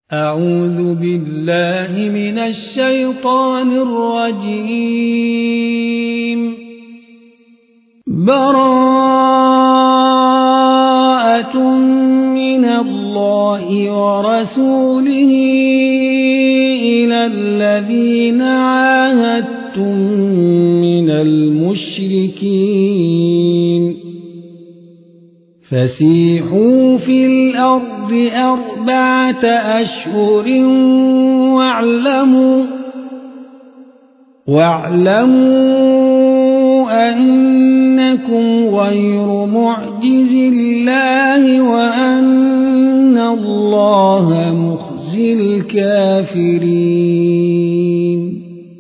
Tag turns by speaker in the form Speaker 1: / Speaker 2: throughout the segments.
Speaker 1: أعوذ بالله من الشيطان الرجيم. براءة من الله ورسوله إلى الذين عاهدتم من المشركين فسيحوا في الأرض 4 أشهر واعلموا أنكم غير معجز الله وأن الله مخزي الكافرين.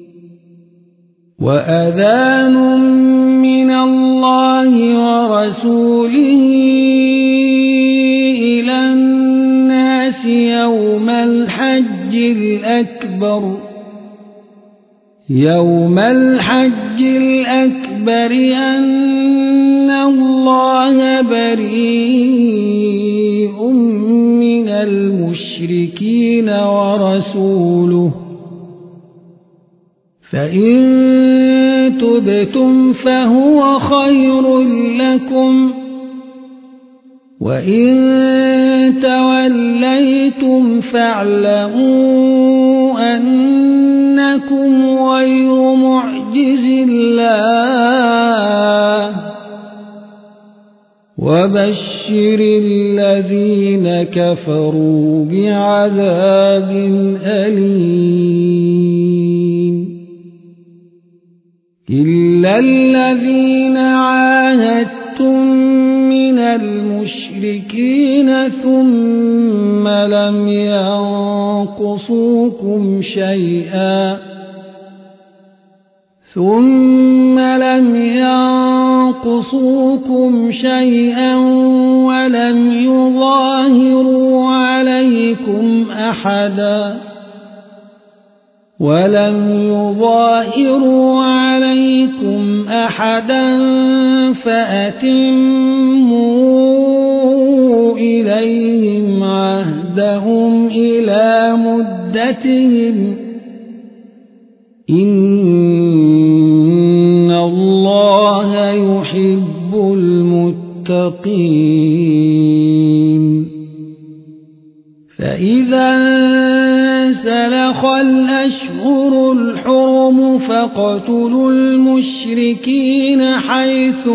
Speaker 1: وأذان من الله ورسوله إلى الناس يوم الحج الأكبر أن الله بريء من المشركين ورسوله فإن تبتم فهو خير لكم وإن توليتم فاعلموا أنكم غير معجز الله وبشر الذين كفروا بعذاب أليم. إلا الذين عاهدتم من المشركين ثم لم ينقصوكم شيئا ولم يظاهروا عليكم أحدا فأتموا إليهم عهدهم إلى مدتهم إن الله يحب المتقين. فإذا انسلخ الأشهر الحرم فاقتلوا المشركين حيث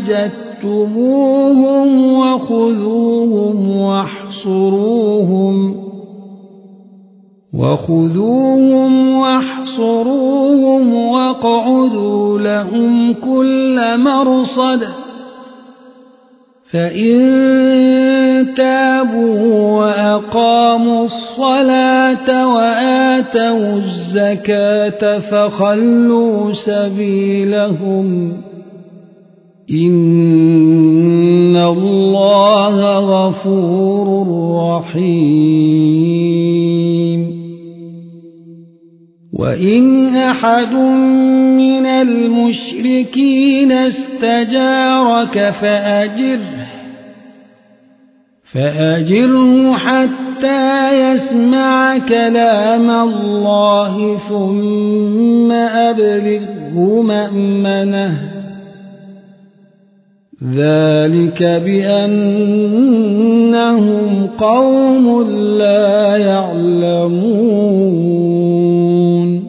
Speaker 1: وجدتموهم وخذوهم واحصروهم واقعدوا لهم كل مرصد فإن تابوا وأقاموا الصلاة وآتوا الزكاة فخلوا سبيلهم إن الله غفور رحيم. وإن أحد من المشركين استجارك فأجره حتى يسمع كلام الله ثم أبلغه مأمنه ذلك بأنهم قوم لا يعلمون.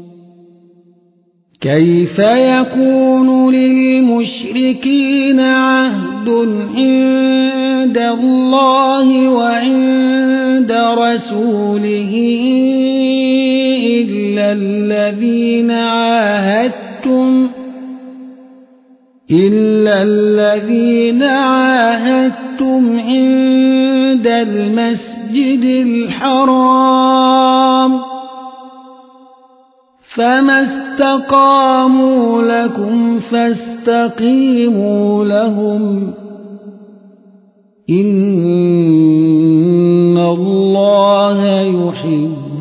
Speaker 1: كيف يكون للمشركين عهد عند الله وعند رسوله إلا الذين عاهدتم عند المسجد الحرام فما استقاموا لكم فاستقيموا لهم إن الله يحب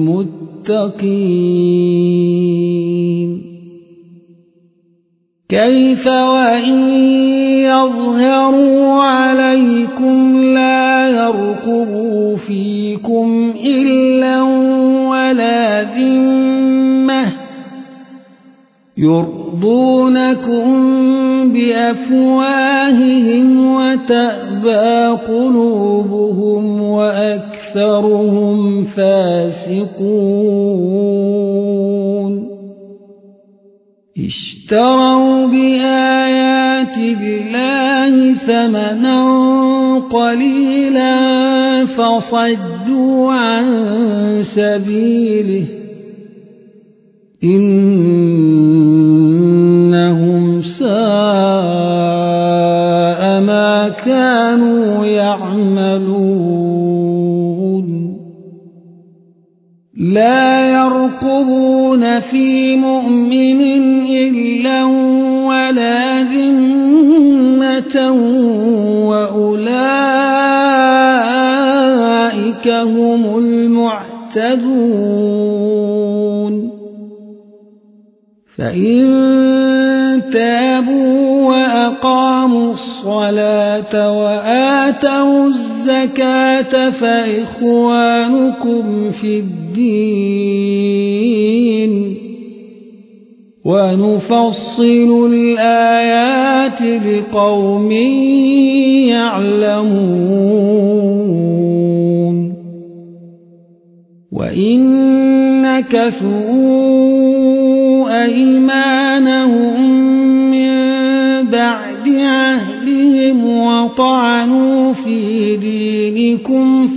Speaker 1: المتقين. كيف وإن يظهروا عليكم لا يرقبوا فيكم دينكم إلا ولا ذمة يرضونكم بأفواههم وتأبى قلوبهم وأكثرهم فاسقون اشتروا بآيات الله ثمنا قليلا فصدوا عن سبيله إنهم ساء ما كانوا يعملون لا يرقبون في مؤمن إلا ولا ذمة وأولئك هم المعتدون فإن تابوا وأقاموا الصلاة وآتوا الزكاة فإخوانكم في الدين ونفصل الآيات لقوم يعلمون وإن نكثوا أيمانهم من بعد عهدهم وطعنوا في دينكم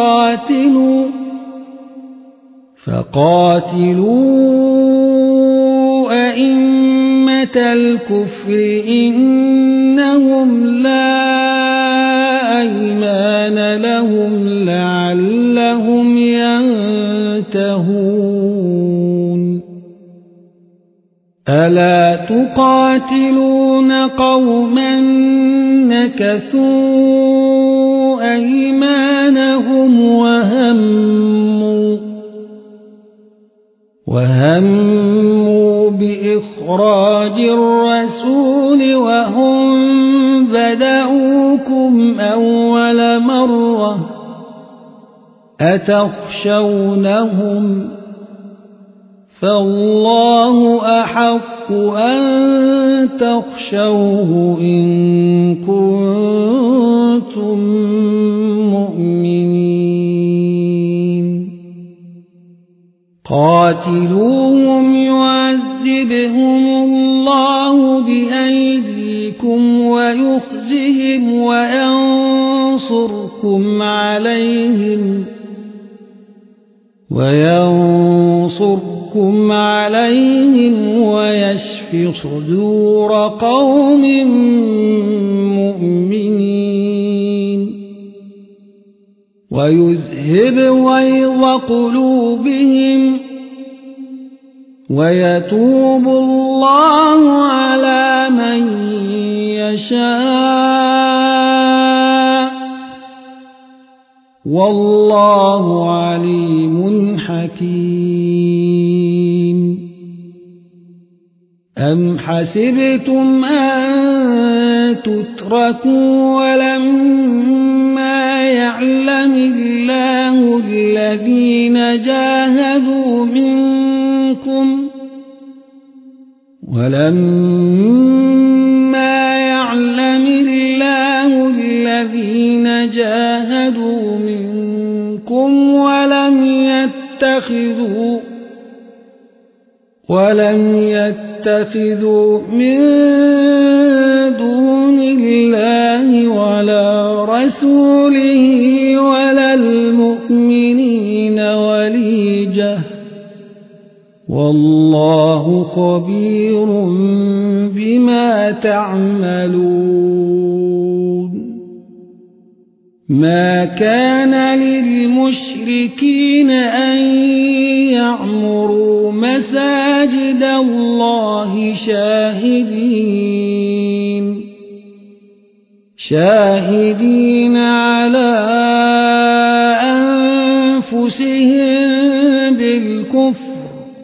Speaker 1: فقاتلوا أئمة الكفر إنهم لا أيمان لهم لعلهم ينتهون ألا تقاتلون قوما نكثوا أيمانهم وهموا بإخراج الرسول وهم بدأوكم أول مرة أتخشونهم فالله أحق أن تخشوه إن كنتم مؤمنين قاتلوهم يعذبهم الله بأيديكم ويخزهم وينصركم عليهم ويشف صدور قوم مؤمنين ويذهب غيظ قلوبهم ويتوب الله على من يشاء والله عليم حكيم أم حسبتم أن تتركوا ولما يعلم الله الذين جاهدوا منكم ولم يتخذوا من دون الله ولا رسوله ولا المؤمنين وليجة والله خبير بما تعملون ما كان للمشركين أن يعمروا مساجد الله شاهدين على أنفسهم بالكفر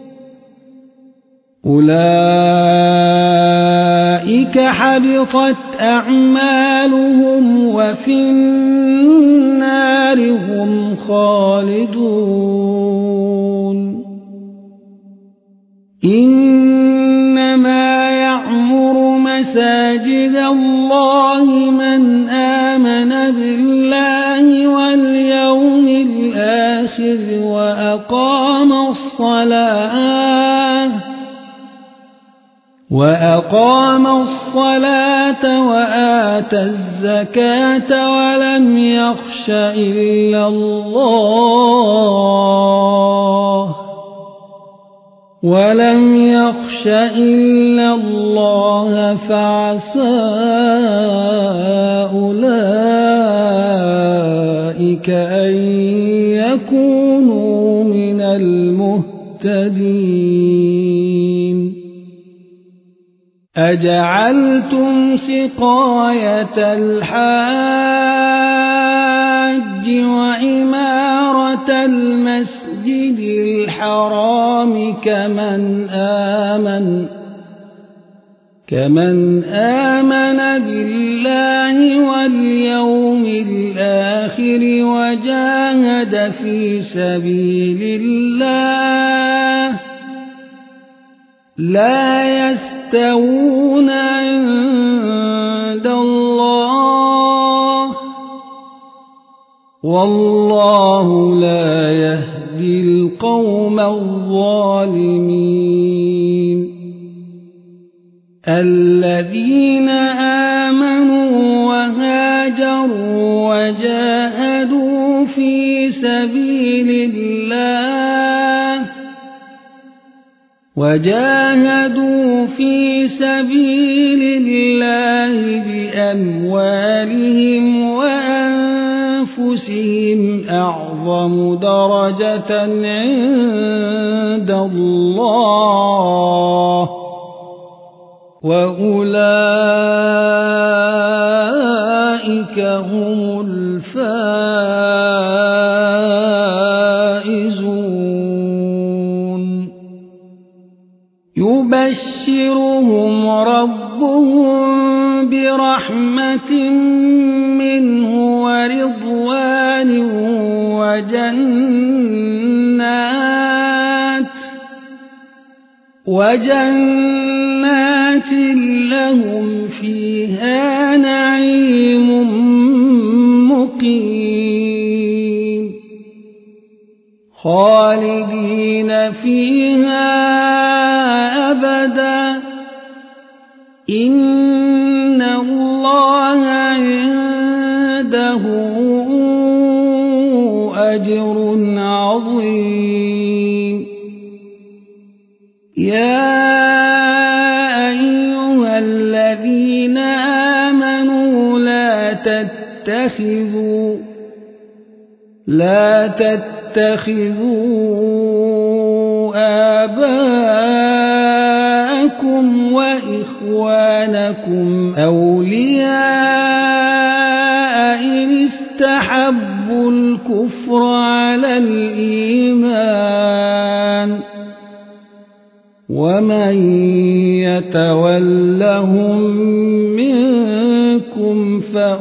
Speaker 1: أولئك حبطت أعمالهم وفي النار هم خالدون إنما يعمر مساجد الله من آمن بالله واليوم الآخر وأقام الصلاة وآتى الزكاة ولم يخش إلا الله فعسى أولئك أن يكونوا من المهتدين أجعلتم سقاية الحاج وعمارة المسجد الحرام كمن آمن بالله واليوم الآخر وجاهد في سبيل الله لا يستوون عند الله والله لا يهدي القوم الظالمين الذين آمنوا وهاجروا وجاهدوا في سبيل الله بأموالهم وأنفسهم أعظم درجة عند الله وأولئك هم الفائزون يبشرهم ربهم برحمة منه ورضوان وجنات لهم فيها نعيم مقيم خالدين فيها أبدا إن الله عنده أجر عظيم يا أيها الذين آمنوا لا تتخذوا آباءكم وإخوانكم أولياء إن استحبوا الكفر على الإيمان ومن يتولهم منكم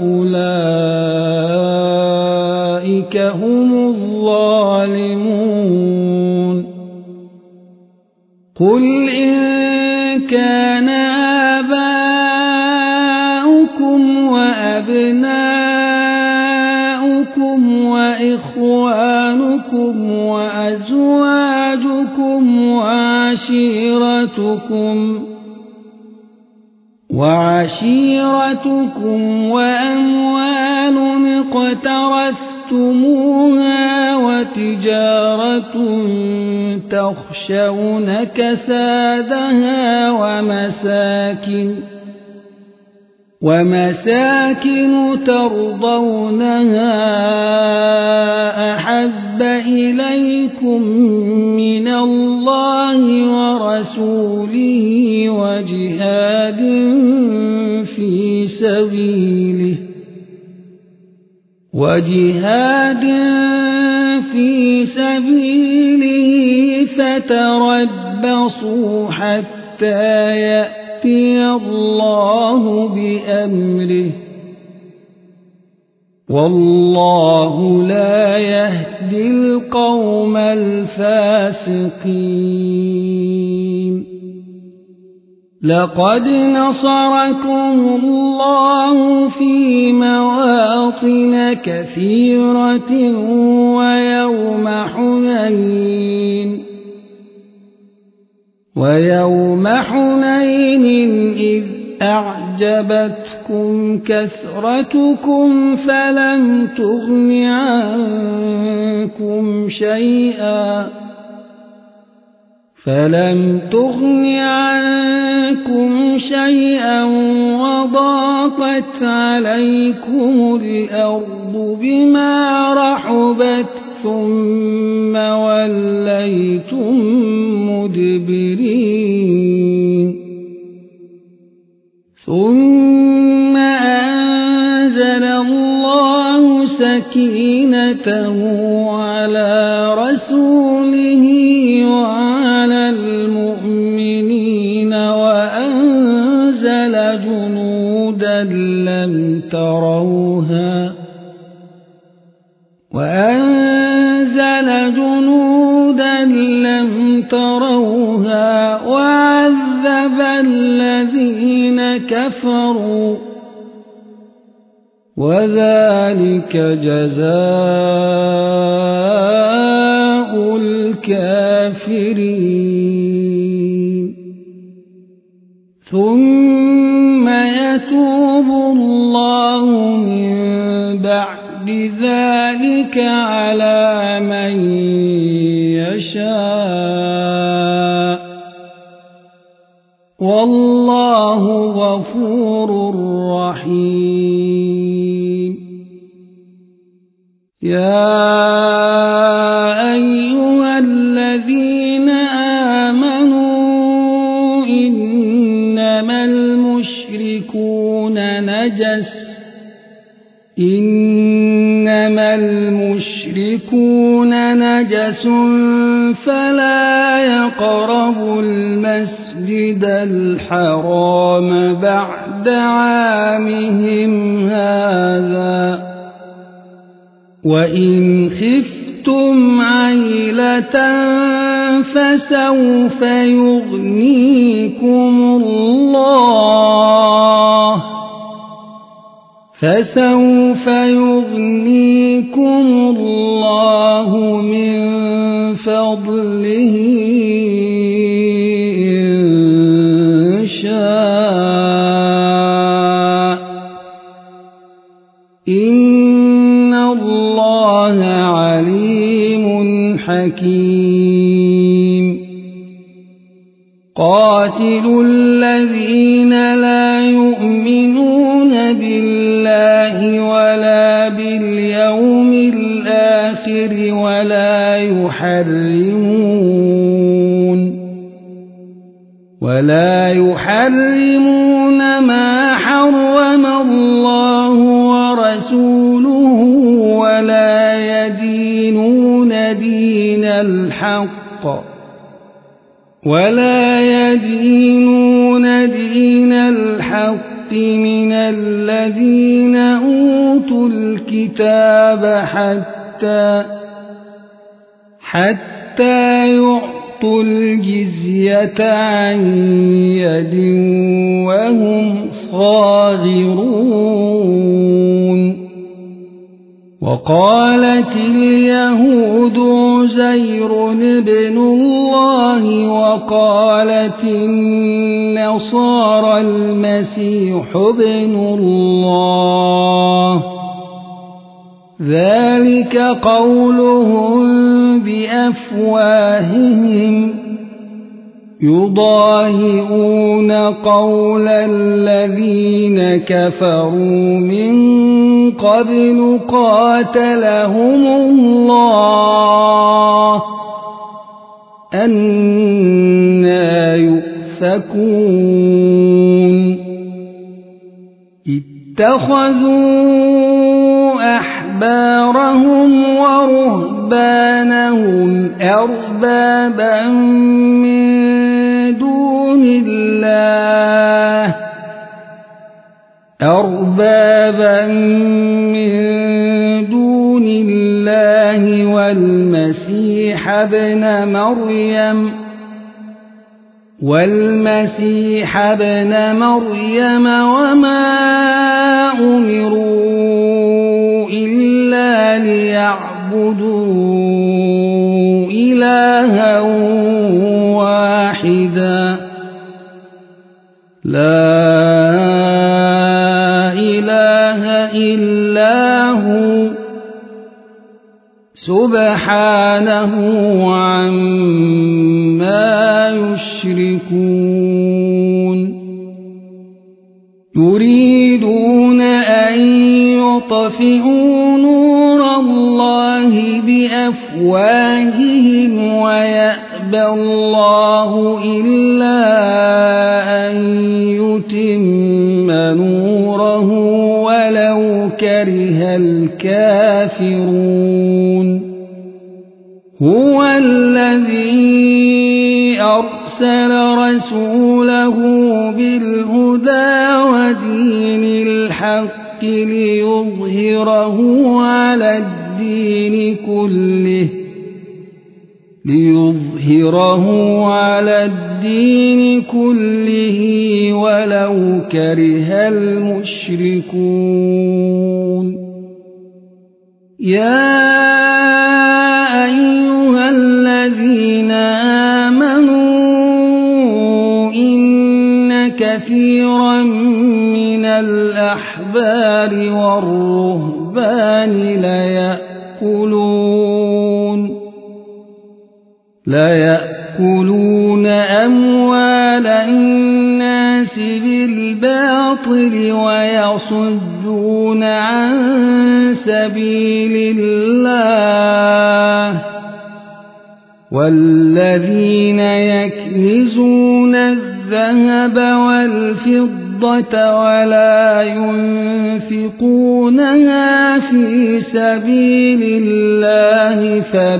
Speaker 1: فأولئك هم الظالمون قل إن كان آباؤكم وأبناؤكم وإخوانكم وأزواجكم وعشيرتكم وأموال اقترفتموها وتجارة تخشون كسادها ومساكن ترضونها أحب إليكم من الله ورسوله وجهاد في سبيله فتربصوا حتى يأتي الله بأمره والله لا يهدي القوم الفاسقين لقد نصركم الله في مواطن كثيرة ويوم حنين إذ أعجبتكم كثرتكم فلم تغن عنكم شيئا وضاقت عليكم الأرض بما رحبت ثم وليتم مدبرين ثم أنزل الله سكينته على رسوله وعلى المؤمنين وأنزل جنودا لم تروها وعذب الذين كفروا وذلك جزاء الكافرين ثم يتوب الله من بعد ذلك على من يشاء والله غفور رحيم يا أيها الذين آمنوا إنما المشركون نجس فلا يقربوا المسجد الحرام بعد عامهم هذا وإن خفتم عيلة فسوف يغنيكم الله من فضله إن شاء إن الله عليم حكيم قاتلوا الذين لا يؤمنون بالله ولا باليوم الآخر ولا يحرمون ما حرم الله ورسوله ولا يدينون دين الحق من الذين أوتوا الكتاب حتى يعطوا الجزية عن يد وهم صاغرون وقالت اليهود عزير ابن الله وقالت النصارى المسيح ابن الله ذلك قولهم بأفواههم يضاهئون قول الذين كفروا من قبل قاتلهم الله أنى يؤفكون اتخذوا أحبارهم ورهبانهم أربابا من دون الله والمسيح ابن مريم وما أمروا إلا ليعبدوا إلها واحدا لا إله إلا هو سبحانه عما يشركون يريدون أن يطفئوا نور الله بأفواههم ويأبى الله إلا أن يتم نوره ولو كره الكافرون هو الذي أرسل رسوله بالهدى ودين الحق ليظهره على الدين كله ولو كره المشركون يا أيها الذين آمنوا إن كثيرا من الأحبار والرهبان ليأكلون أموال الناس بالباطل ويصدون عن سبيل الله والذين يكنزون الذهب والفضة ولا ينفقونها في سبيل الله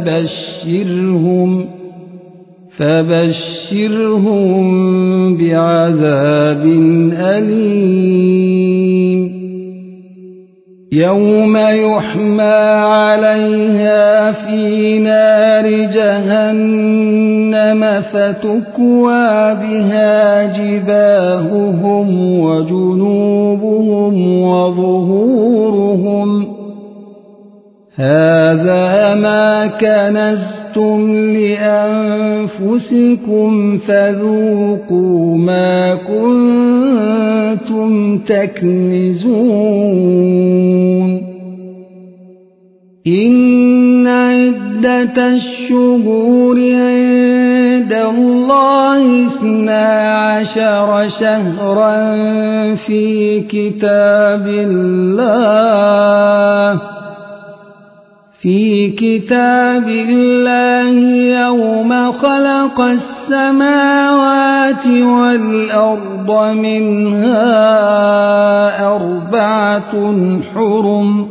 Speaker 1: فبشرهم بعذاب أليم يوم يحمى عليها في نار جهنم فتكوى بها جباههم وجنوبهم وظهورهم هذا ما كنزتم لأنفسكم فذوقوا ما كنتم تكنزون إن عدة الشهور عند الله 12 شهرا في كتاب الله يوم خلق السماوات والأرض منها 4 حرم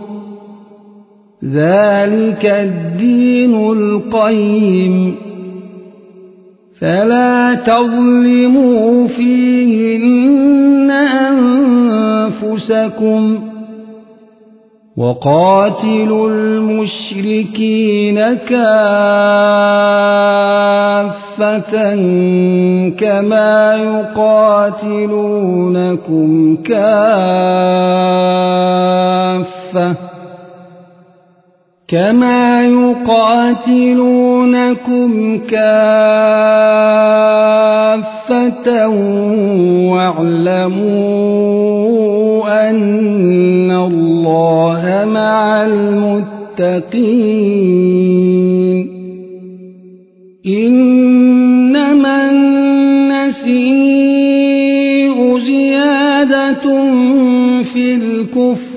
Speaker 1: ذلك الدين القيم فلا تظلموا فيهن أنفسكم وقاتلوا المشركين كافة كما يقاتلونكم كافة واعلموا أن الله مع المتقين إنما النسيء زيادة في الكفر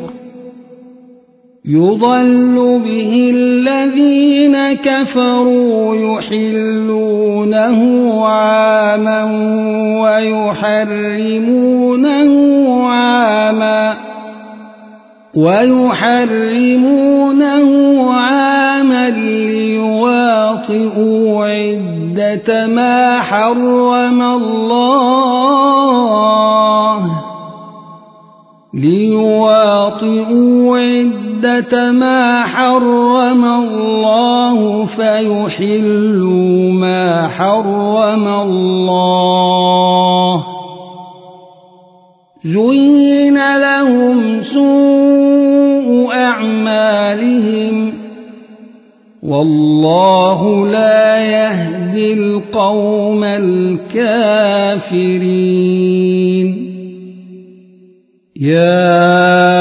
Speaker 1: يضل به الذين كفروا يحلونه عاما ويحرمونه عاما ليواطئوا عدة ما حرم الله ليواطئوا عدة ما حرم الله فيحلوا ما حرم الله. زين لهم سوء أعمالهم والله لا يهدي القوم الكافرين. يا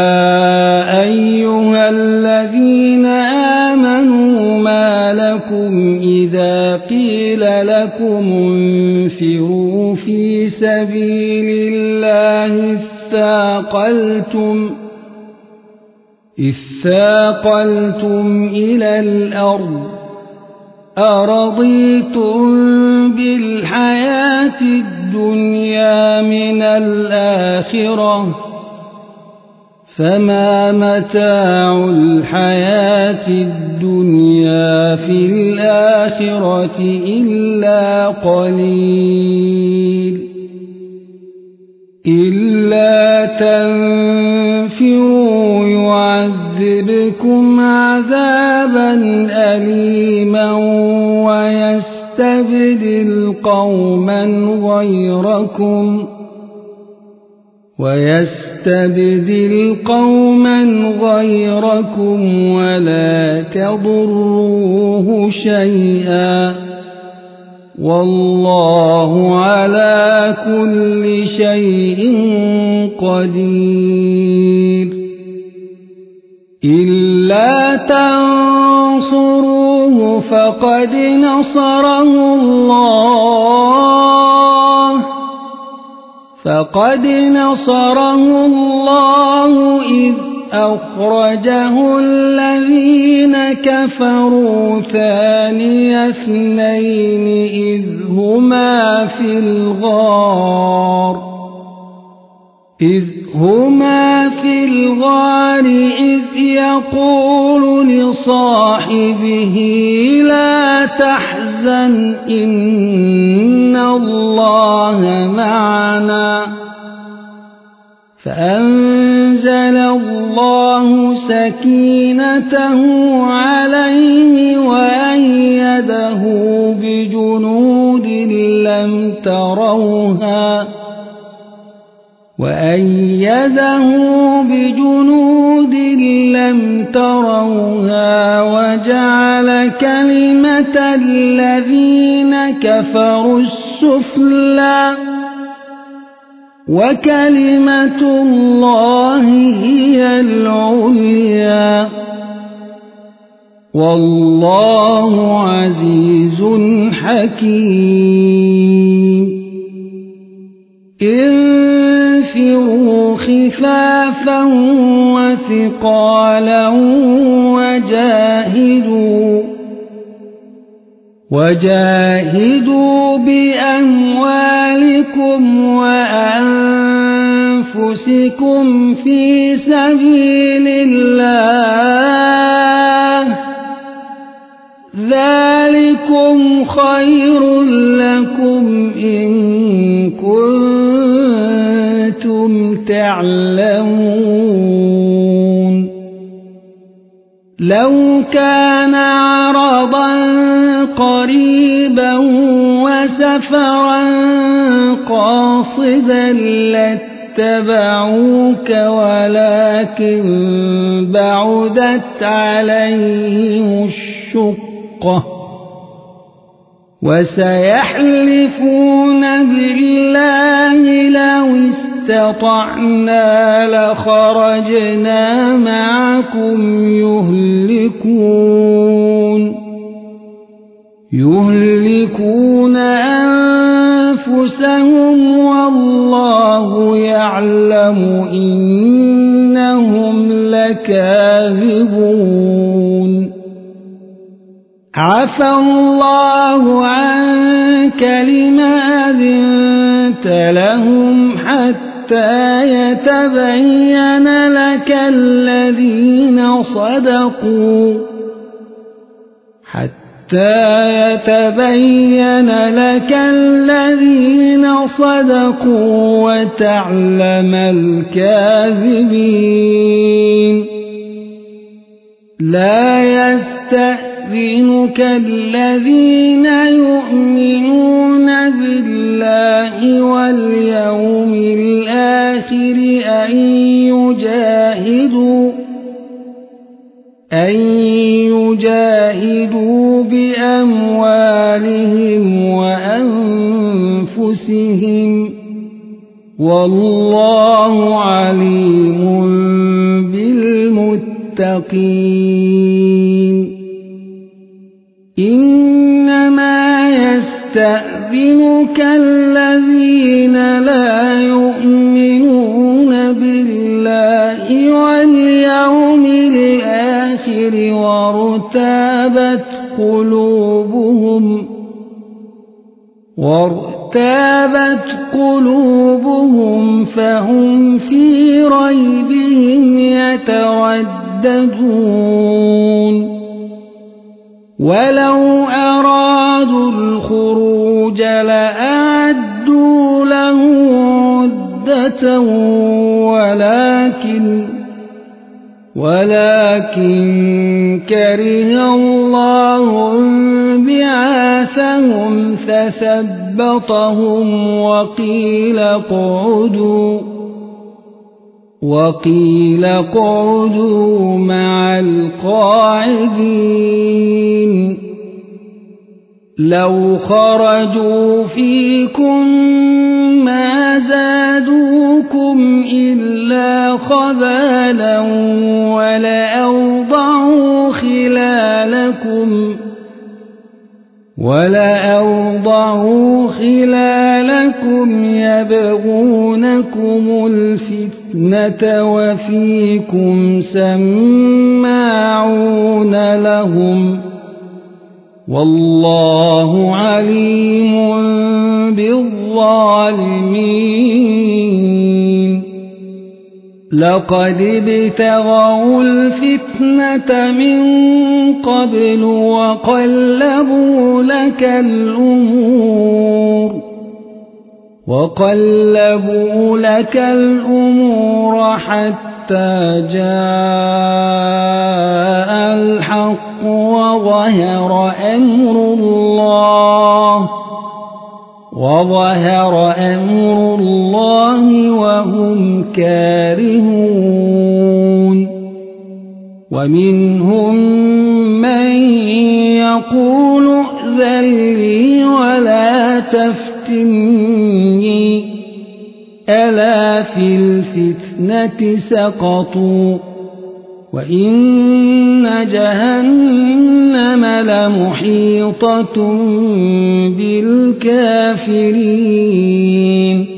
Speaker 1: أيها الذين آمنوا ما لكم إذا قيل لكم انفروا في سبيل الله اثاقلتم إلى الأرض أرضيتم بالحياة الدنيا من الآخرة فما متاع الحياة الدنيا في الآخرة إلا قليل. إلا تنفروا يعذبكم عذابا أليما ويستبدل قوما غيركم ولا تضروه شيئا والله على كل شيء قدير. إلا تنصروه فقد نصره الله إذ أخرجه الذين كفروا ثاني اثنين إذ هما في الغار إذ يقول لصاحبه لا تحزن إن الله معنا فأنزل الله سكينته عليه وأيده بجنود لم تروها وجعل كلمة الذين كفروا السفلى وكلمة الله هي العليا والله عزيز حكيم. انفروا خفافا وثقالا وجاهدوا بأموالكم وأنفسكم في سبيل الله ذلكم خير لكم إن كنتم تعلمون. لو كان عرضا قريبا وسفرا قاصدا لاتبعوك ولكن بعدت عليهم الشقة وسيحلفون بالله لو استطعنا لخرجنا معكم يهلكون أنفسهم والله يعلم إنهم لكاذبون. عفى الله عنك لما أذنت لهم حتى يتبين لك الذين صدقوا يتبين لك الذين صدقوا وتعلم الكاذبين لا يستأذنك الذين يؤمنون بالله واليوم الآخر أن يجاهدوا بأموالهم وأنفسهم والله عليم بالمتقين إنما يستأذنك الذين لا يؤمنون بالله واليوم الآخر وارتابت قلوبهم فهم في ريبهم يترددون ولو أرادوا الخروج لأعدوا له عدة ولكن كره الله بعاثهم فثبطهم وقيل اقعدوا مع القاعدين لو خرجوا فيكم ما زادوكم إلا خبالا ولأوضعوا خلالكم يبغونكم الفتنة وفيكم سماعون لهم والله عليم بالظالمين لقد ابتغوا الفتنة من قبل وقلبوا لك الأمور حتى جاء الحق وظهر أمر الله وهم كارهون ومنهم من يقول ائذن لي ولا تفتني ألا في الفتنة سقطوا وإن جهنم لمحيطة بالكافرين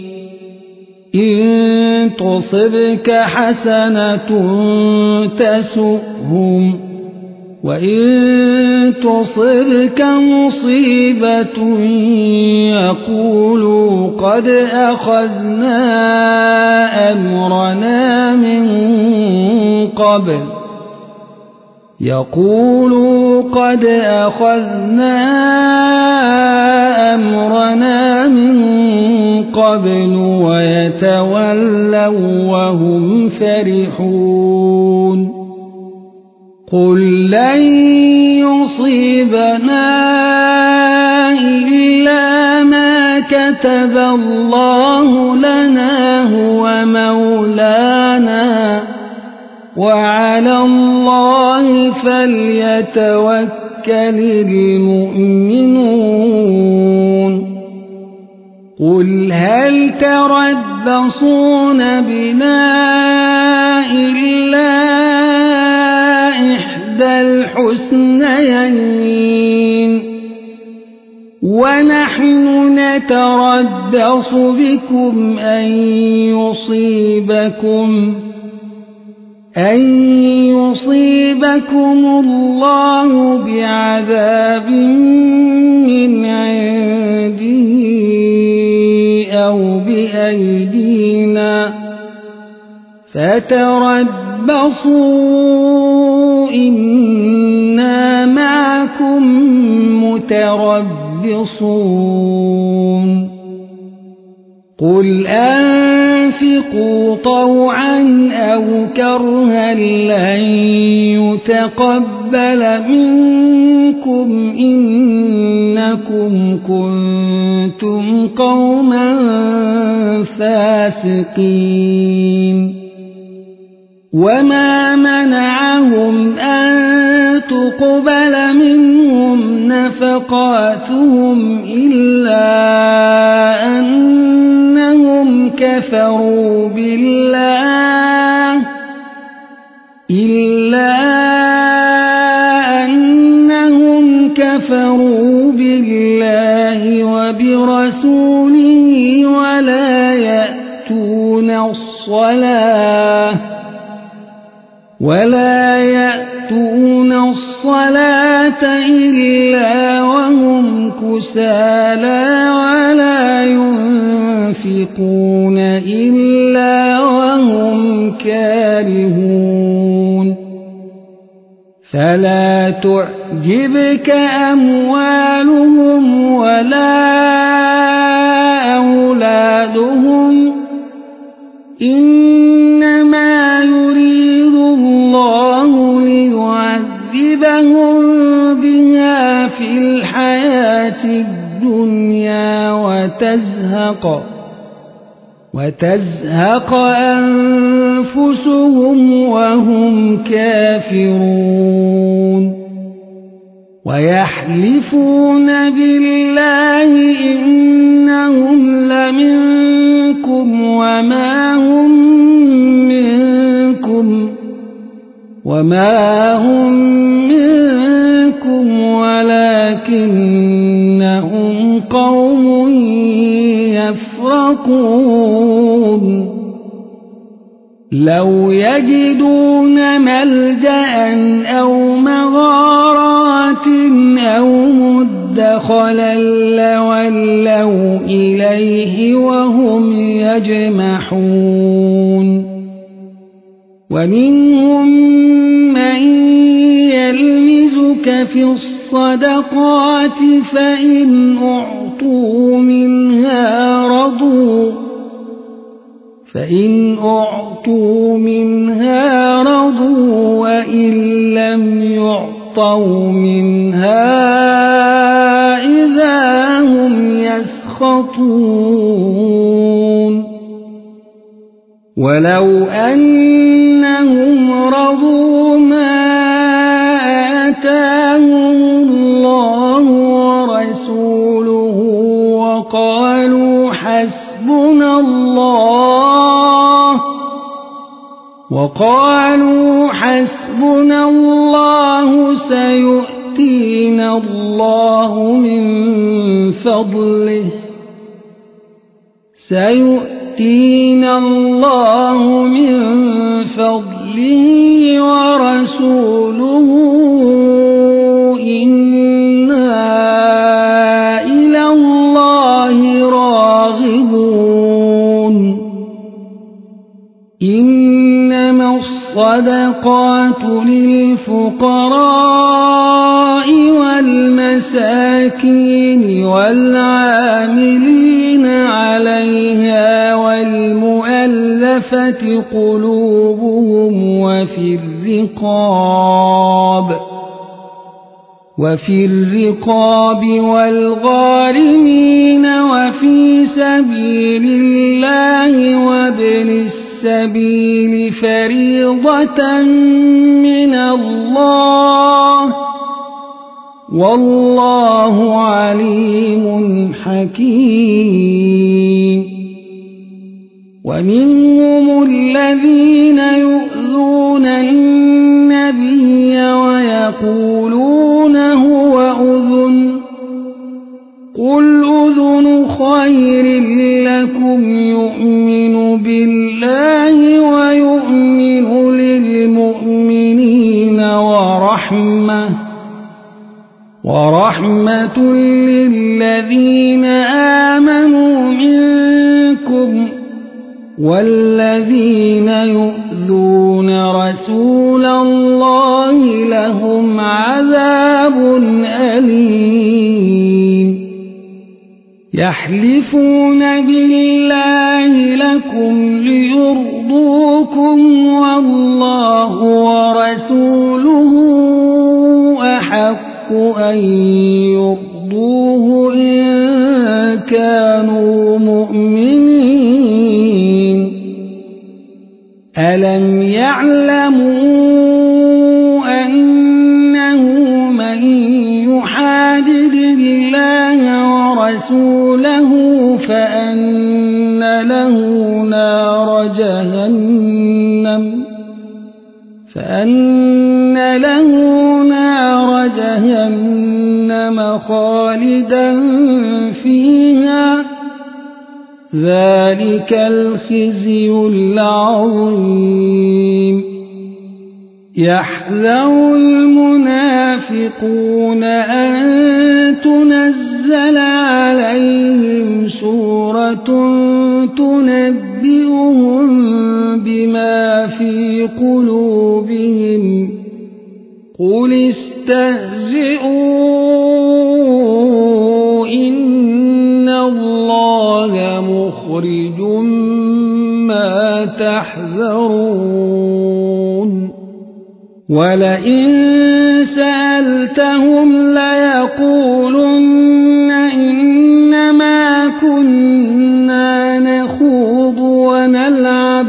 Speaker 1: إن تصبك حسنة تسؤهم وإن تصبك مصيبة يقولوا قد أخذنا أمرنا من قبل ويتولوا وهم فرحون قل لن يصيبنا إلا ما كتب الله لنا هو مولانا وعلى الله فليتوكل المؤمنون قل هل تربصون بنا إلا إحدى الحسنيين ونحن نتربص بكم أن يصيبكم الله بعذاب من عنده أو بأيدينا فتربصوا إنا معكم متربصون قل أنفقوا طوعا أو كرها لن يتقبل منكم إنكم كنتم قوما فاسقين وما منعهم أن تقبل منهم نفقاتهم إلا أنهم كفروا بالله وبرسوله ولا يأتون الصلاة إلا وهم كسالى ولا ينفقون إلا وهم كارهون فلا تعجبك أموالهم ولا أولادهم إنما يريد الله ليعذبهم بها في الحياة الدنيا وتزهق أنفسهم وهم كافرون ويحلفون بالله إنهم لمنكم وما هم منكم ولكنهم قوم يفرقون لو يجدون ملجأ أو مغارات أو مدخلا لولوا إليه وهم يجمحون ومنهم من يلمزك في الصدقات فإن أعطوا منها رضوا وإن لم يعطوا منها إذا هم يسخطون ولو أنهم رضوا ما آتاهم الله ورسوله وقالوا حسبنا الله سيؤتينا الله من فضله ورسوله إنا إلى الله راغبون إنما الصدقات للفقراء والمساكين والعاملين عليها والمؤلفة قلوبهم وفي الرقاب والغارمين وفي سبيل الله وابن السبيل فريضة من الله والله عليم حكيم ومنهم الذين يؤذون النبي ويقولون هو أذن قل أذن خير لكم يؤمن بالله ويؤمن للمؤمنين ورحمة للذين آمنوا منكم والذين يؤذون رسول الله لهم عذاب أليم يحلفون بالله لكم ليرضوكم والله ورسوله أحق أن يرضوه إن كانوا مؤمنين ألم يعلموا أنه من يحادد الله ورسوله فأن له نار جهنم خالدا فيها ذلك الخزي العظيم يحذر المنافقون أن تنزل عليهم سورة تنبئهم بما في قلوبهم قل استهزئوا إن الله مخرج ما تحذرون ولئن سألتهم ليقولن إنما كنا نخوض ونلعب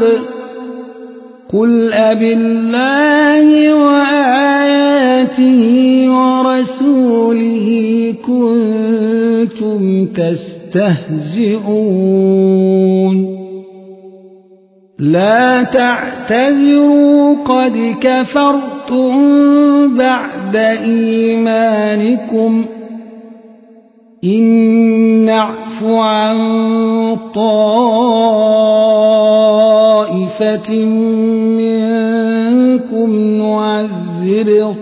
Speaker 1: قل أبالله وآياته ورسوله كنتم تستهزئون لا تعتذروا قد كفرتم بعد إيمانكم إن نعف عن طائفة منكم نعذب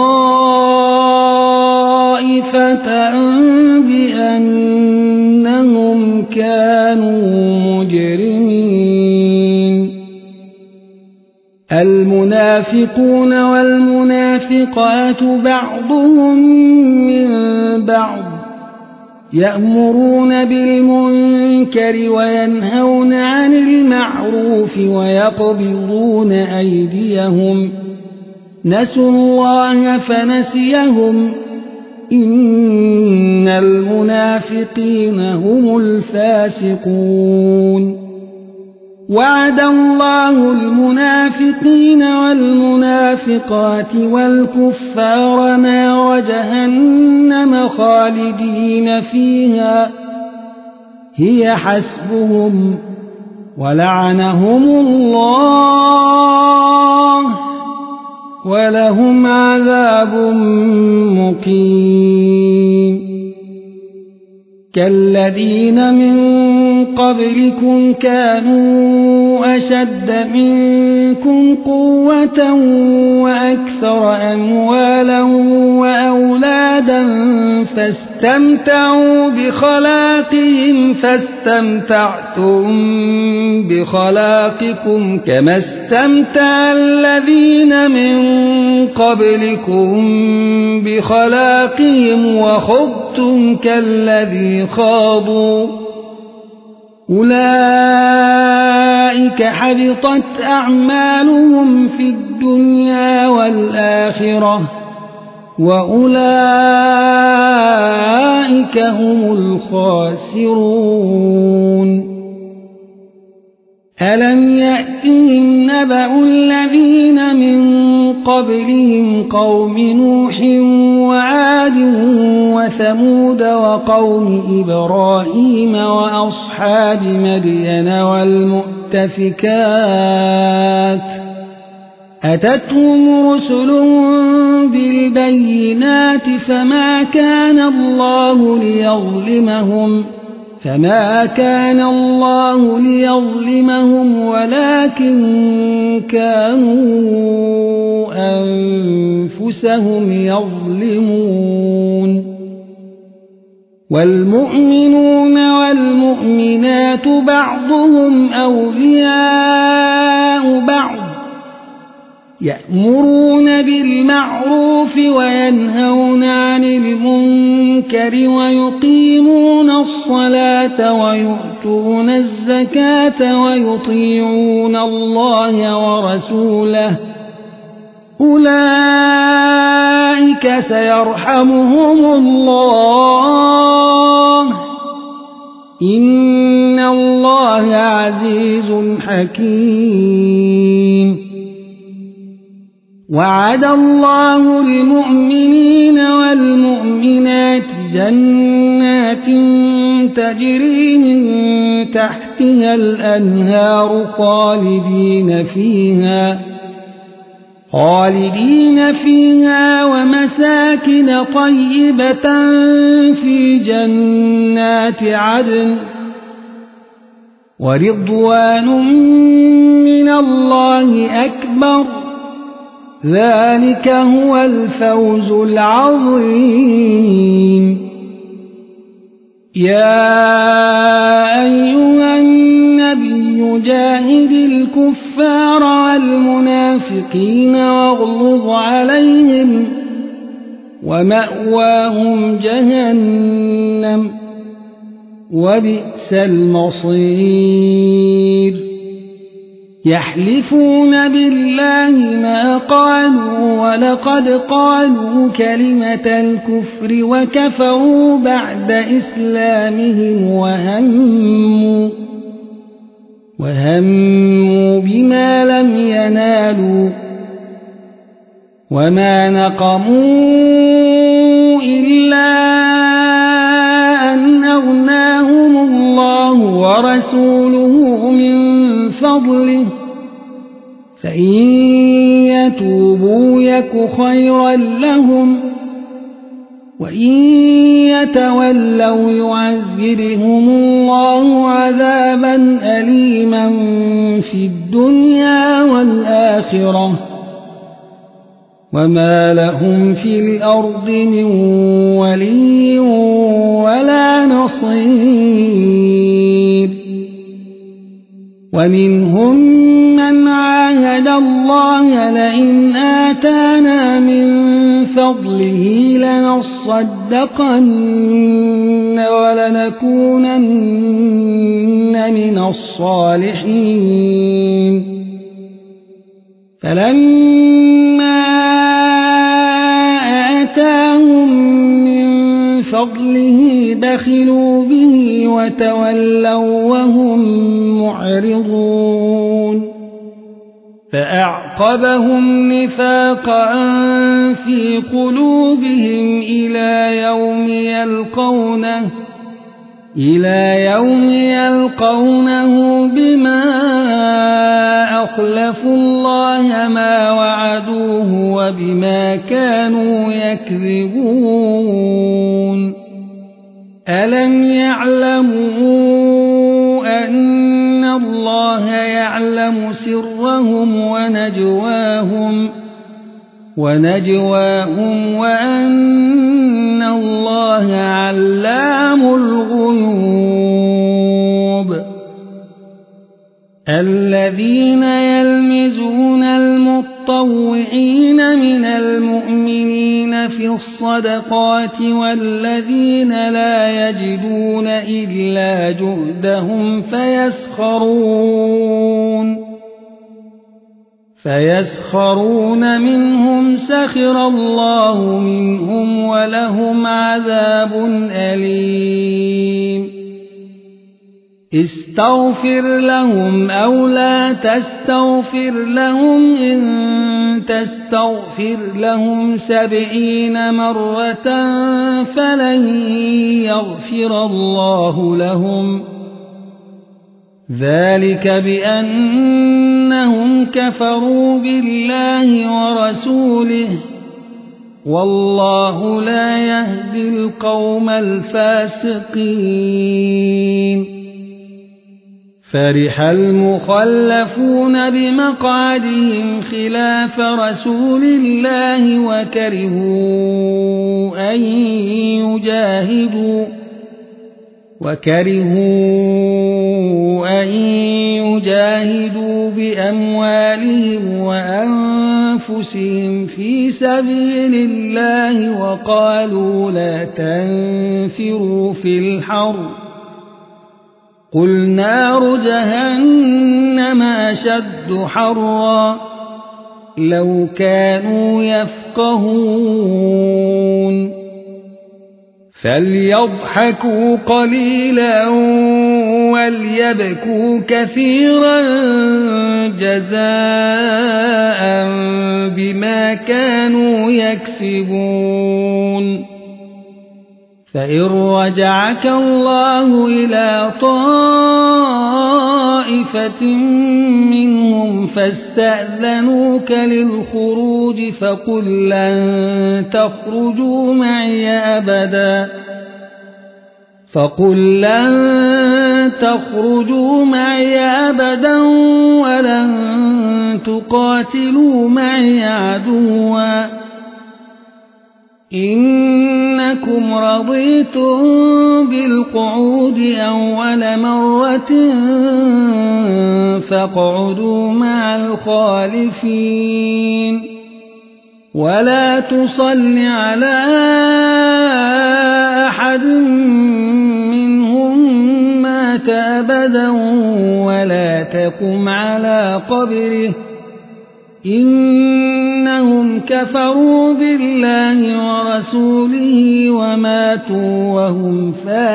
Speaker 1: طائفة بأنهم كانوا مجرمين المنافقون والمنافقات بعضهم من بعض يأمرون بالمنكر وينهون عن المعروف ويقبضون أيديهم نسوا الله فنسيهم إن المنافقين هم الفاسقون وعد الله المنافقين والمنافقات والكفار نار جهنم خالدين فيها هي حسبهم ولعنهم الله ولهم عذاب مقيم كالذين من قبلكم كانوا أشد منكم قوة وأكثر أموالا وأولادا فاستمتعوا بخلاقهم فاستمتعتم بخلاقكم كما استمتع الذين من قبلكم بخلاقهم وخضتم كالذي خاضوا أولئك حبطت أعمالهم في الدنيا والآخرة وأولئك هم الخاسرون ألم يأتهم نبأ الذين من قبلهم قوم نوح وعاد وثمود وقوم إبراهيم وأصحاب مدين والمؤتفكات أتتهم رسلهم بالبينات فما كان الله ليظلمهم ولكن كانوا أنفسهم يظلمون والمؤمنون والمؤمنات بعضهم أولياء بعض يأمرون بالمعروف وينهون عن المنكر ويقيمون الصلاة ويؤتون الزكاة ويطيعون الله ورسوله أولئك سيرحمهم الله إن الله عزيز حكيم وعد الله المؤمنين والمؤمنات جنات تجري من تحتها الأنهار خالدين فيها ومساكن طيبة في جنات عدن ورضوان من الله أكبر ذلك هو الفوز العظيم يا أيها النبي جاهد الكفار والمنافقين واغلظ عليهم ومأواهم جهنم وبئس المصير يحلفون بالله ما قالوا ولقد قالوا كلمة الكفر وكفروا بعد إسلامهم وهموا بما لم ينالوا وما نقموا إلا أن أغناهم الله ورسوله من فضله فإن يتوبوا يك خيرا لهم وإن يتولوا يعذبهم الله عذابا أليما في الدنيا والآخرة وما لهم في الأرض من ولي ولا نصير ومنهم من عاهد الله لئن آتانا من فضله لنصدقن ولنكونن من الصالحين فلما آتاهم من فضله بخلوا به وتولوا وهم معرضون فأعقبهم نفاقا في قلوبهم إلى يوم يلقونه بما أخلفوا الله ما وعدوه وبما كانوا يكذبون ألم يعلموا أن الله يعلم سرهم ونجواهم وأن الله علام الغيوب الذين يلمزون المطوعين من المؤمنين في الصدقات والذين لا يجدون إلا جهدهم فيسخرون منهم سخر الله منهم ولهم عذاب أليم استغفر لهم أو لا تستغفر لهم إن تستغفر لهم 70 مرة فلن يغفر الله لهم ذلك بأنهم كفروا بالله ورسوله والله لا يهدي القوم الفاسقين فرح المخلفون بمقعدهم خلاف رسول الله وكرهوا أن يجاهدوا بأموالهم وأنفسهم أنفسهم في سبيل الله وقالوا لا تنفروا في الحر قل نار جهنم أشد حرا لو كانوا يفقهون فليضحكوا قليلا وليبكوا كثيرا جزاء بما كانوا يكسبون فإن رجعك الله إلى طائفة منهم فاستأذنوك للخروج فقل لن تخرجوا معي أبدا ولن تقاتلوا معي عدوا إنكم رضيتم بالقعود أول مرة فاقعدوا مع الخالفين ولا تصل على أحد منهم مات أبدا ولا تقم على قبره إنهم كفروا بالله ورسوله وماتوا وهم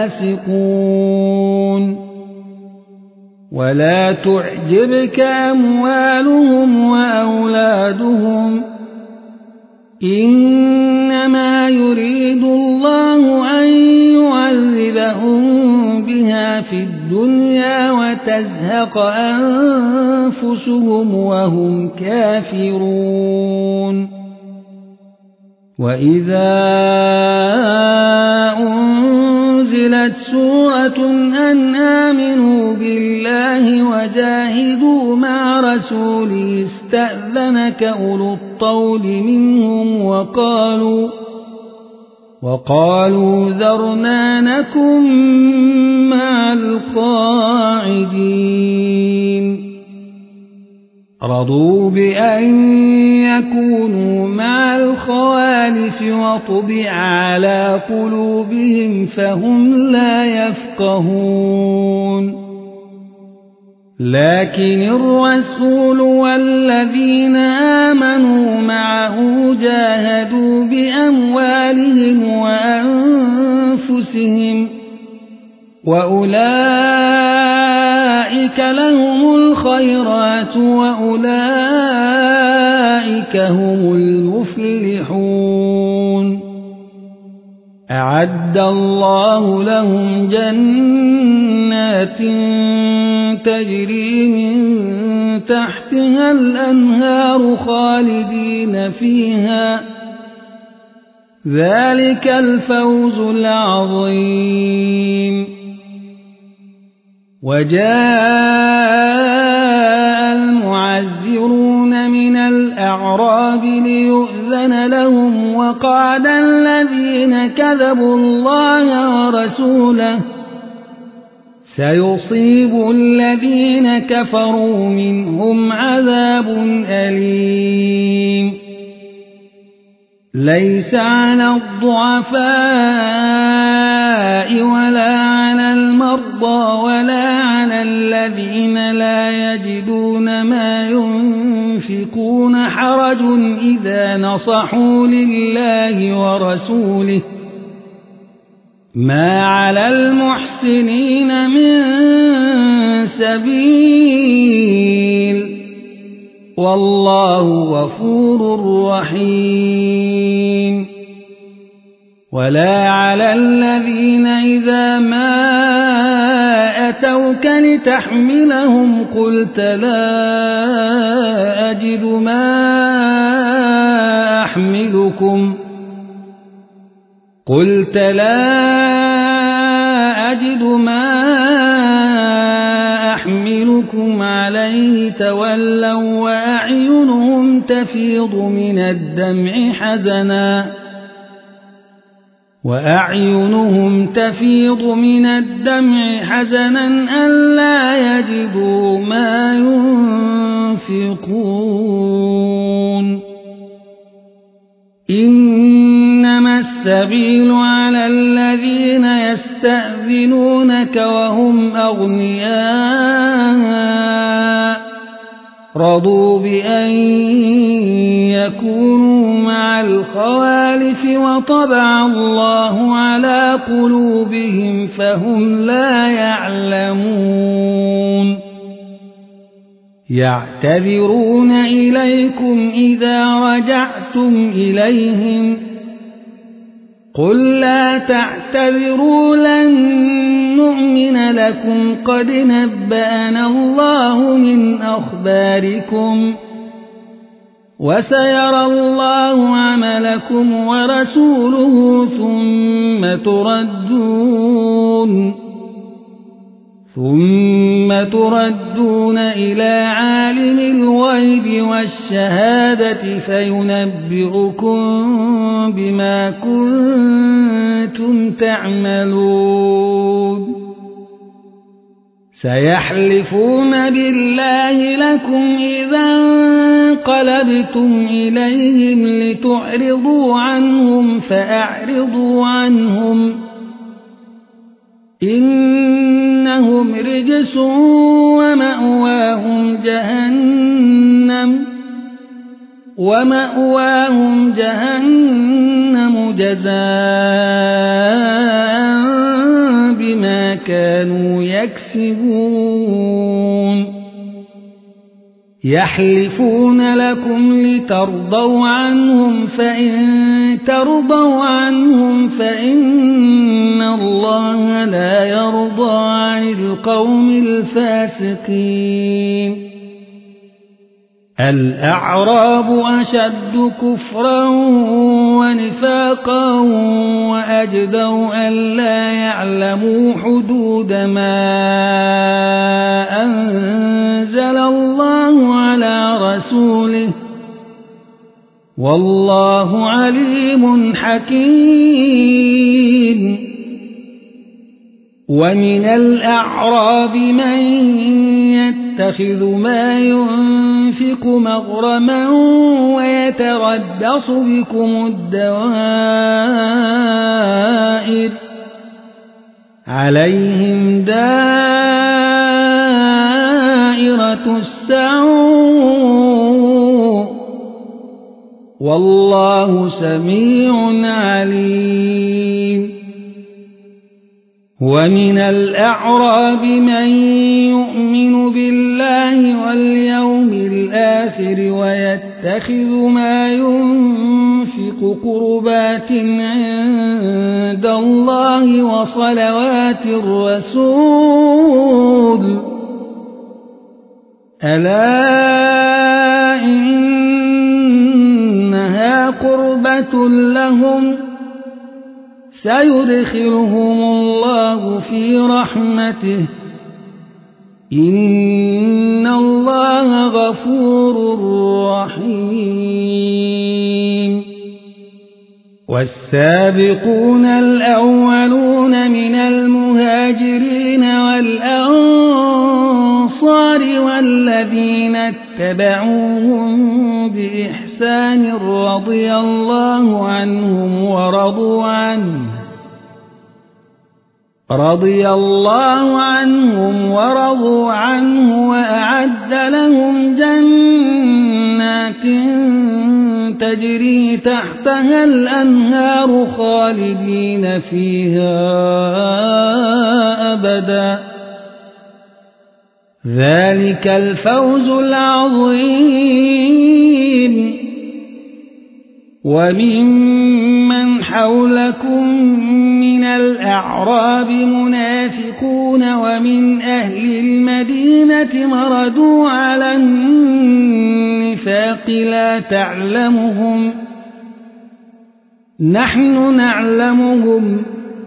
Speaker 1: فاسقون ولا تعجبك أموالهم وأولادهم إنما يريد الله أن يعذبهم بها في الدنيا وتزهق أنفسهم وهم كافرون وإذا أنزلت سورة أن آمنوا بالله وجاهدوا مع رسوله استأذنك أولو الطول منهم وقالوا ذرنا نكن مع القاعدين رضوا بأن يكونوا مع الخوالف وطبع على قلوبهم فهم لا يفقهون لكن الرسول والذين آمنوا معه جاهدوا بأموالهم وأنفسهم وأولئك لهم الخيرات وأولئك هم المفلحون أعد الله لهم جنات تجري من تحتها الأنهار خالدين فيها ذلك الفوز العظيم وجاء المعذرون من الأعراب ليؤذن لهم وقعد الذين كذبوا الله ورسوله سيصيب الذين كفروا منهم عذاب أليم ليس على الضعفاء ولا على المرضى ولا على الذين لا يجدون ما ينفقون حرج إذا نصحوا لله ورسوله ما على المحسنين من سبيل والله غفور رحيم ولا على الذين إذا ما أتوك لتحملهم قلت لا أجد ما أحملكم عليه تولوا وأعينهم تفيض من الدمع وأعينهم تفيض من الدمع حزنا ألا يجدوا ما ينفقون إنما السبيل على الذين يستأذنونك وهم أغنياء رضوا بأن يكونوا مع الخوالف وطبع الله على قلوبهم فهم لا يعلمون يعتذرون إليكم إذا رجعتم إليهم قل لا تعتذروا لن نؤمن لكم قد نبأنا الله من أخباركم وسيرى الله عملكم ورسوله ثم تردون إلى عالم الغيب والشهادة فينبئكم بما كنتم تعملون سيحلفون بالله لكم إذا انقلبتم إليهم لتعرضوا عنهم فأعرضوا عنهم إنهم رجس ومأواهم جهنم جزاء بما كانوا يكسبون يحلفون لكم لترضوا عنهم فإن ترضوا عنهم فإن الله لا يرضى عن القوم الفاسقين الأعراب أشد كفرا ونفاقا وأجدر ألا يعلموا حدود ما أنزل الله على رسوله والله عليم حكيم ومن الأعراب من يتخذ ما ينفق مغرما ويتربص بكم الدوائر عليهم دائرة السوء والله سميع عليم ومن الأعراب من يؤمن بالله واليوم الآخر ويتخذ ما ينفق قربات عند الله وصلوات الرسول ألا إنها قربة لهم سيدخلهم الله في رحمته إن الله غفور رحيم والسابقون الأولون من المهاجرين والأنصار والذين اتبعوهم بإحسان رضي الله عنهم ورضوا عنه وأعد لهم جنات تجري تحتها الأنهار خالدين فيها أبدا ذلك الفوز العظيم وممن حولكم من الأعراب منافقون ومن أهل المدينة مردوا على النفاق لا تعلمهم نحن نعلمهم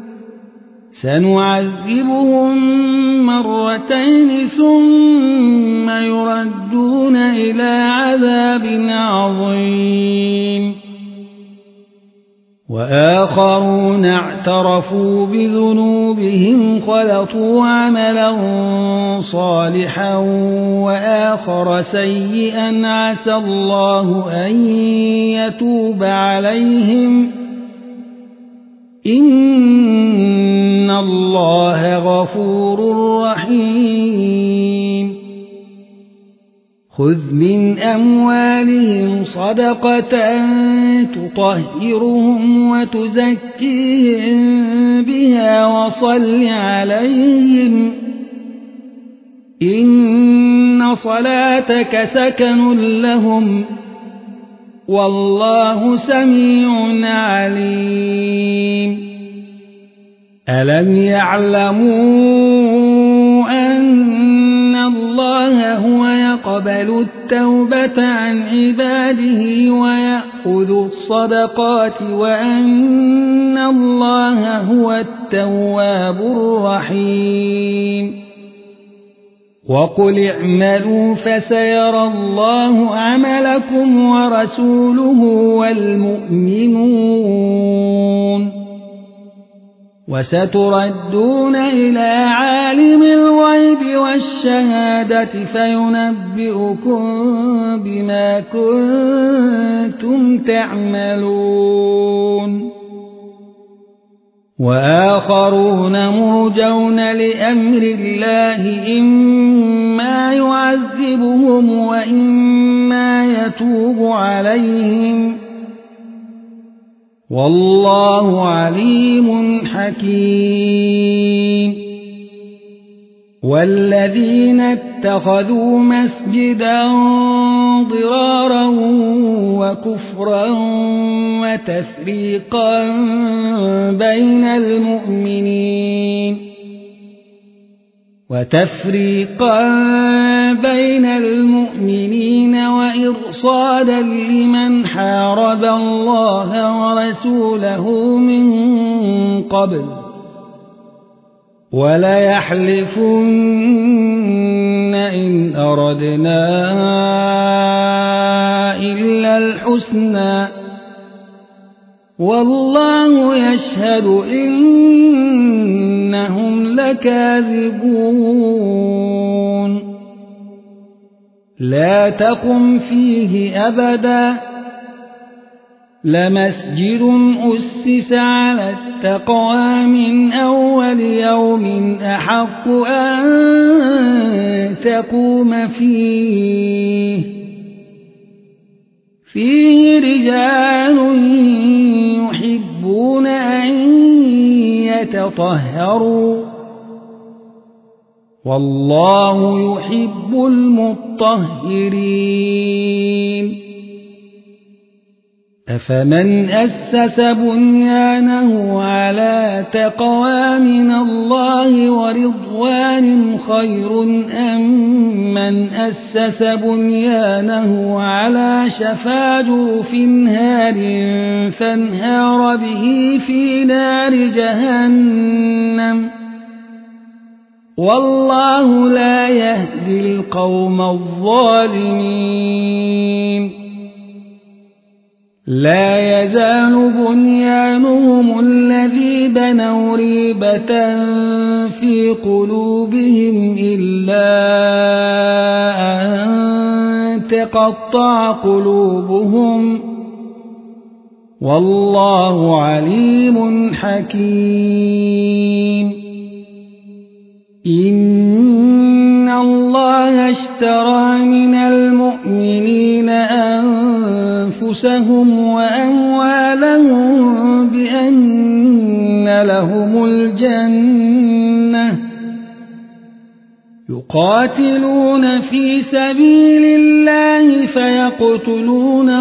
Speaker 1: سنعذبهم مرتين ثم يردون إلى عذاب عظيم وآخرون اعترفوا بذنوبهم خلطوا عملا صالحا وآخر سيئا عسى الله أن يتوب عليهم إن الله غفور رحيم خذ من أموالهم صدقة تطهرهم وتزكيهم بها وصل عليهم إن صلاتك سكن لهم والله سميع عليم ألم يعلموا أن الله هو يقبل التوبة عن عباده ويأخذ الصدقات وأن الله هو التواب الرحيم وقل اعملوا فسيرى الله عملكم ورسوله والمؤمنون وستردون إلى عالم الغيب والشهادة فينبئكم بما كنتم تعملون وآخرون مرجون لأمر الله إما يعذبهم وإما يتوب عليهم والله عليم حكيم والذين اتخذوا مسجدا ضرارا وكفرا وتفريقا بين المؤمنين وإرصادا لمن حارب الله ورسوله من قبل وليحلفن إن أردنا إلا الحسنى والله يشهد إنهم لكاذبون لا تقم فيه أبدا لمسجد أسس على التقوى من أول يوم أحق أن تقوم فيه رجال يحبون أن يتطهروا والله يحب المطهرين أفمن أسس بنيانه على تقوى من الله ورضوان خير أم من أسس بنيانه على شفا جرف هار فانهار به في نار جهنم والله لا يهدي القوم الظالمين لا يزال بنيانهم الذي بنوا ريبة في قلوبهم إلا أن تقطع قلوبهم والله عليم حكيم إن الله اشترى من المؤمنين أنفسهم وأموالهم بأن لهم الجنة يقاتلون في سبيل الله فيقتلون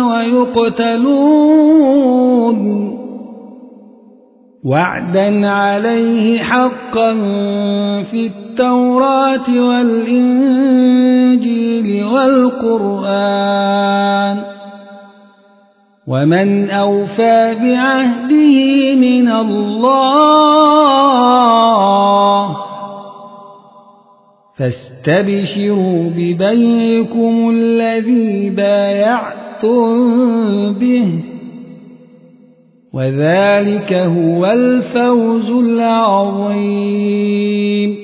Speaker 1: ويقتلون وعدا عليه حقا في التوراة والإنجيل والقرآن ومن أوفى بعهده من الله فاستبشروا ببيعكم الذي بايعتم به وذلك هو الفوز العظيم.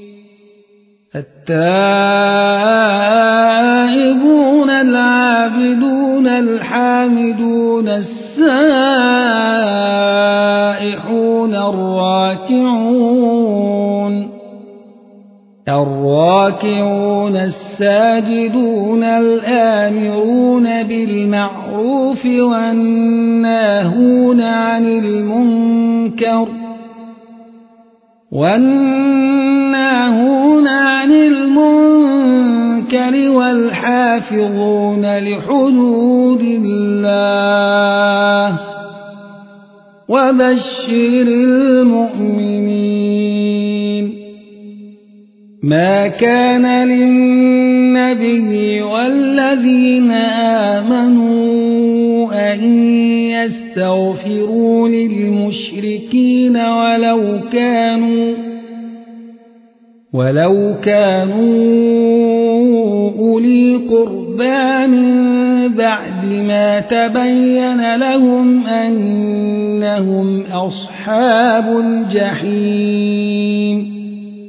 Speaker 1: التائبون العابدون الحامدون السائحون الراكعون الساجدون الآمرون بالمعروف والناهون عن المنكر والحافظون لحدود الله وبشر المؤمنين. ما كان للنبي والذين آمنوا أن يستغفروا للمشركين ولو كانوا أولي قربى من بعد ما تبين لهم أنهم أصحاب الجحيم.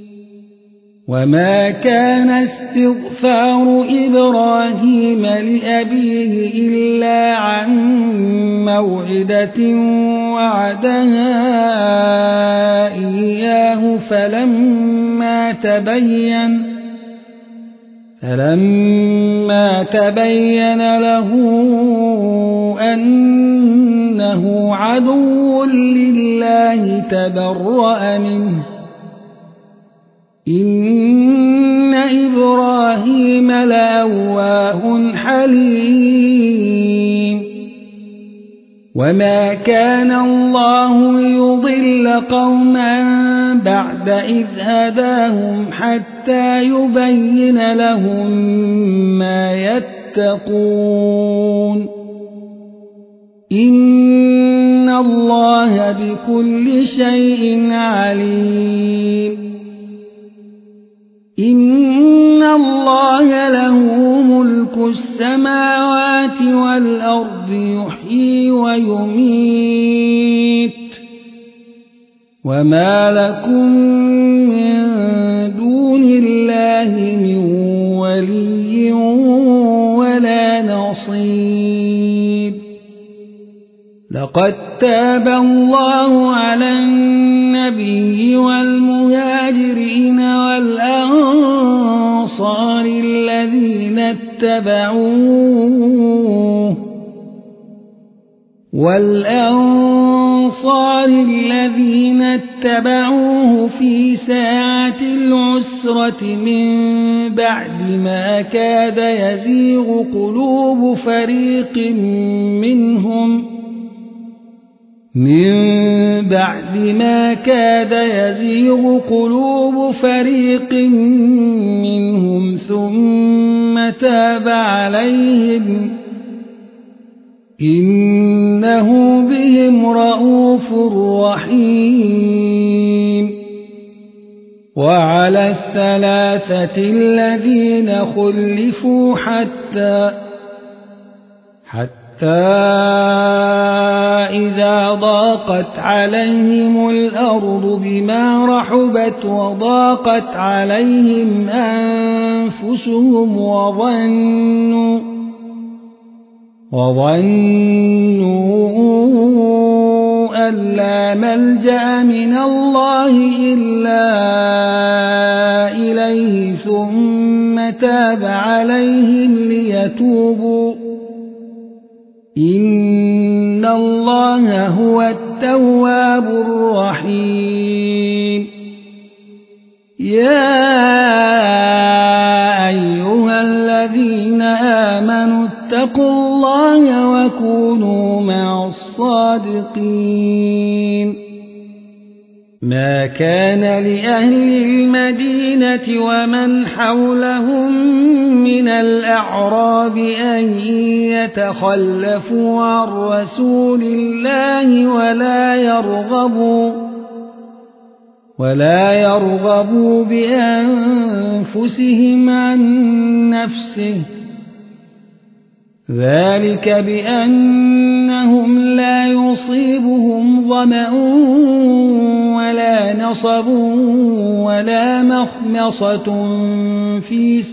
Speaker 1: وما كان استغفار إبراهيم لأبيه إلا عن موعدة وعدها إياه فلما تبين له أنه عدو لله تبرأ منه. إن إبراهيم لأواه حليم. وما كان الله ليضل قوما بعد إذ هداهم حتى يبين لهم ما يتقون. إن الله بكل شيء عليم. إن الله له ملك السماوات والأرض يحيي ويميت. وما لكم من دون الله من ولي ولا نصير. لقد تاب الله على النبي والمهاجرين والأنصار الذين اتبعوه في ساعة العسرة من بعد ما كاد يزيغ قلوب فريق منهم ثم تاب عليهم إنه بهم رءوف رحيم. وعلى الثلاثة الذين خلفوا حتى إذا ضاقت عليهم الأرض بما رحبت وضاقت عليهم أنفسهم وظنوا أن لا ملجأ من الله إلا إليه ثم تاب عليهم ليتوبوا إن الله هو التواب الرحيم. يا أيها الذين آمنوا اتقوا الله وكونوا مع الصادقين. ما كان لأهل المدينة ومن حولهم من الأعراب أن يتخلفوا عن رسول الله ولا يرغبوا بأنفسهم عن نفسه ذلك بأنهم لا يصيبهم ظمأ ولا نصب ولا مخمصة في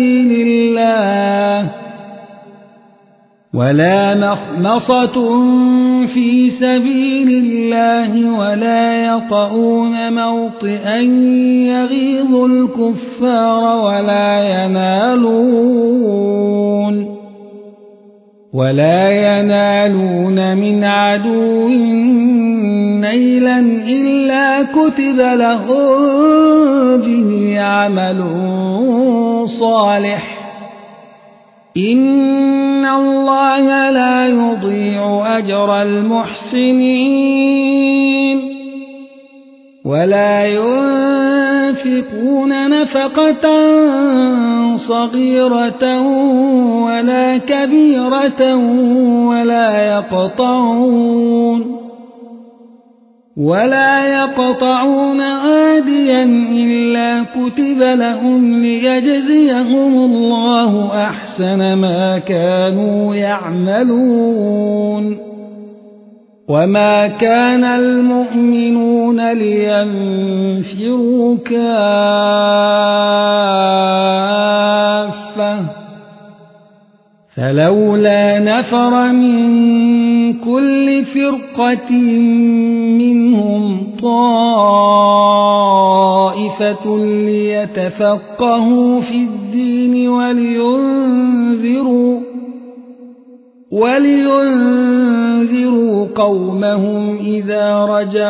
Speaker 1: سبيل الله ولا يطؤون موطئا يغيظ الكفار ولا ينالون من عدو نيلا إلا كتب لهم به عمل صالح إن الله لا يضيع أجر المحسنين ولا ينفقون نفقة صغيرة ولا كبيرة ولا يقطعون واديا إلا كتب لهم ليجزيهم الله أحسن ما كانوا يعملون وما كان المؤمنون لينفروا كافة فلولا نفر من كل فرقة منهم طائفة ليتفقهوا في الدين ولينذروا قومهم إذا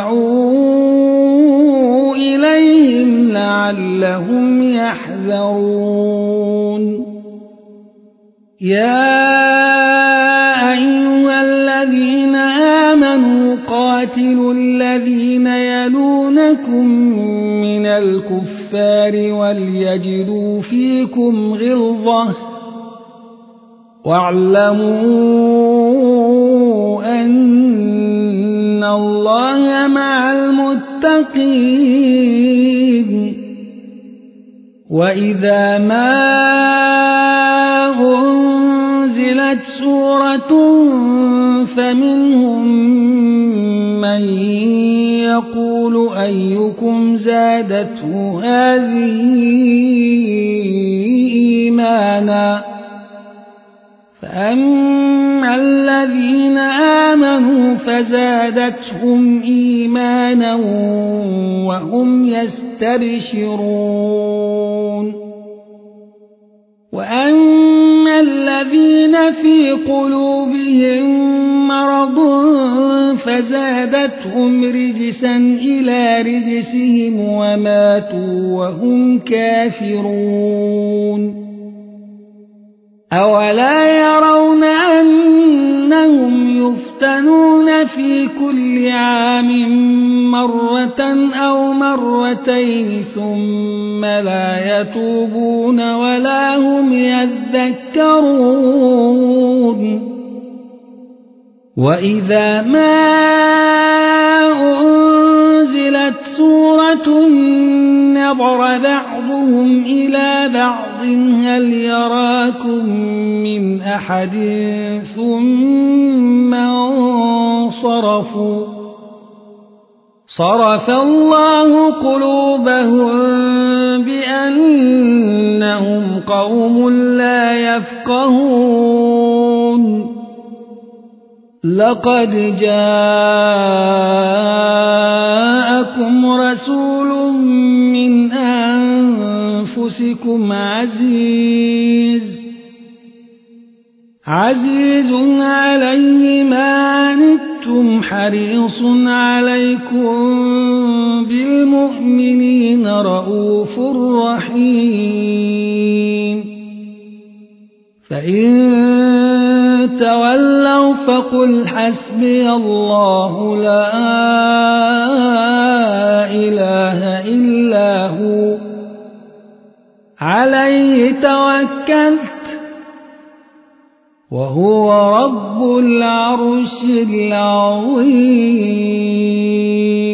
Speaker 1: رجعوا إليهم لعلهم يحذرون يا أيها الذين آمنوا قاتلوا الذين يلونكم من الكفار وليجدوا فيكم غلظة واعلموا أن الله مع المتقين وإذا ما أنزلت سورة فمنهم من يقول أيكم زادته هذه إيمانا فأما الذين آمنوا فزادتهم إيمانا وهم يستبشرون وأما الذين في قلوبهم مرض فزادتهم رجسا إلى رجسهم وماتوا وهم كافرون أولا يرون أنهم يفتنون في كل عام مرة أو مرتين ثم لا يتوبون ولا هم يذكرون وإذا ما أنزلت سورة نظر بعضهم إلى بعض هل يراكم من أحد ثم انصرفوا صرف الله قلوبهم بأنهم قوم لا يفقهون لقد جاءكم رسول من أنفسكم عزيز عليه ما عنتم حريص عليكم بالمؤمنين رؤوف رحيم فإن تولوا فقل حسبي الله لا إله إلا هو عليه توكلت وهو رب العرش العظيم